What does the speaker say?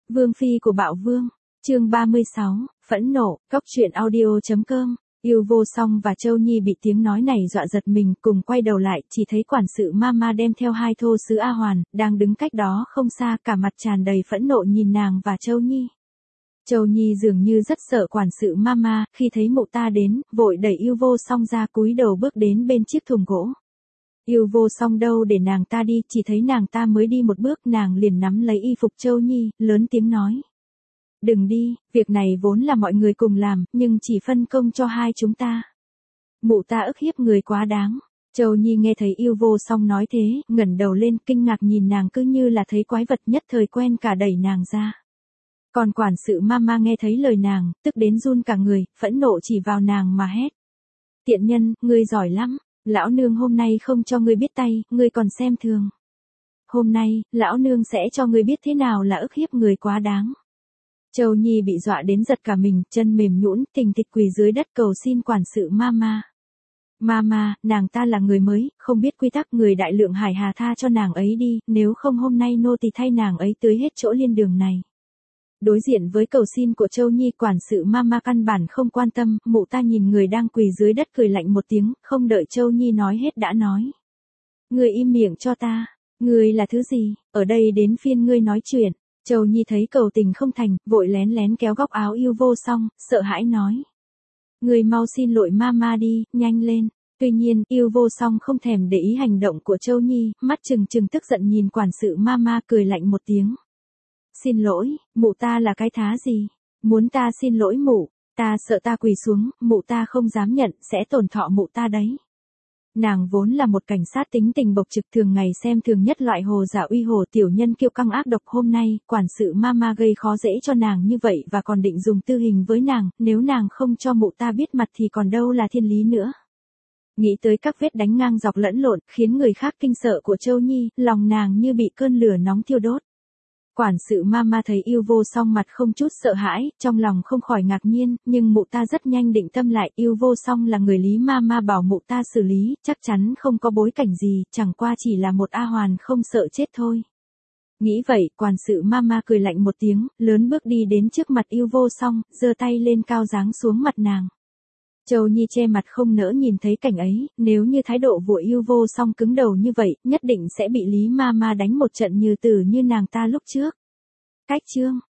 Vương phi của Bạo Vương, chương 36, phẫn nộ, Cóc truyện audio.com. Yêu Vô Song và Châu Nhi bị tiếng nói này dọa giật mình, cùng quay đầu lại, chỉ thấy quản sự Mama đem theo hai thô sứ A Hoàn, đang đứng cách đó không xa, cả mặt tràn đầy phẫn nộ nhìn nàng và Châu Nhi. Châu Nhi dường như rất sợ quản sự Mama, khi thấy mụ ta đến, vội đẩy Yêu Vô Song ra, cúi đầu bước đến bên chiếc thùng gỗ. Yêu Vô Song đâu để nàng ta đi, chỉ thấy nàng ta mới đi một bước, nàng liền nắm lấy y phục Châu Nhi, lớn tiếng nói: "Đừng đi, việc này vốn là mọi người cùng làm, nhưng chỉ phân công cho hai chúng ta. Mụ ta ức hiếp người quá đáng." Châu Nhi nghe thấy Yêu Vô Song nói thế, ngẩng đầu lên, kinh ngạc nhìn nàng cứ như là thấy quái vật, nhất thời quen cả, đẩy nàng ra. Còn quản sự Mama nghe thấy lời nàng, tức đến run cả người, phẫn nộ chỉ vào nàng mà hét: "Tiện nhân, ngươi giỏi lắm, lão nương hôm nay không cho ngươi biết tay, ngươi còn xem thường. Hôm nay, lão nương sẽ cho ngươi biết thế nào là ức hiếp người quá đáng." Châu Nhi bị dọa đến giật cả mình, chân mềm nhũn, thình thịch quỳ dưới đất cầu xin quản sự Mama. "Mama, nàng ta là người mới, không biết quy tắc, người đại lượng hải hà tha cho nàng ấy đi, nếu không hôm nay nô tỳ thay nàng ấy tưới hết chỗ liên đường này." Đối diện với cầu xin của Châu Nhi, quản sự Mama căn bản không quan tâm, mụ ta nhìn người đang quỳ dưới đất cười lạnh một tiếng, không đợi Châu Nhi nói hết đã nói: "Ngươi im miệng cho ta, ngươi là thứ gì, ở đây đến phiên ngươi nói chuyện." Châu Nhi thấy cầu tình không thành, vội lén lén kéo góc áo Yêu Vô Song, sợ hãi nói: "Ngươi mau xin lỗi Mama đi, nhanh lên." Tuy nhiên, Yêu Vô Song không thèm để ý hành động của Châu Nhi, mắt trừng trừng tức giận nhìn quản sự Mama, cười lạnh một tiếng: "Xin lỗi, mụ ta là cái thá gì? Muốn ta xin lỗi mụ, ta sợ ta quỳ xuống, mụ ta không dám nhận, sẽ tổn thọ mụ ta đấy." Nàng vốn là một cảnh sát tính tình bộc trực, thường ngày xem thường nhất loại hồ giả uy hồ tiểu nhân kiêu căng ác độc. Hôm nay, quản sự Mama gây khó dễ cho nàng như vậy và còn định dùng tư hình với nàng, nếu nàng không cho mụ ta biết mặt thì còn đâu là thiên lý nữa. Nghĩ tới các vết đánh ngang dọc lẫn lộn, khiến người khác kinh sợ của Châu Nhi, lòng nàng như bị cơn lửa nóng thiêu đốt. Quản sự Mama thấy Yêu Vô Song mặt không chút sợ hãi, trong lòng không khỏi ngạc nhiên, nhưng mụ ta rất nhanh định tâm lại, Yêu Vô Song là người Lý Mama bảo mụ ta xử lý, chắc chắn không có bối cảnh gì, chẳng qua chỉ là một A Hoàn không sợ chết thôi. Nghĩ vậy, quản sự Mama cười lạnh một tiếng, lớn bước đi đến trước mặt Yêu Vô Song, giơ tay lên cao giáng xuống mặt nàng. Châu Nhi che mặt không nỡ nhìn thấy cảnh ấy, nếu như thái độ của Yêu Vô Song cứng đầu như vậy, nhất định sẽ bị Lý Mama đánh một trận như tử như nàng ta lúc trước. Cách chương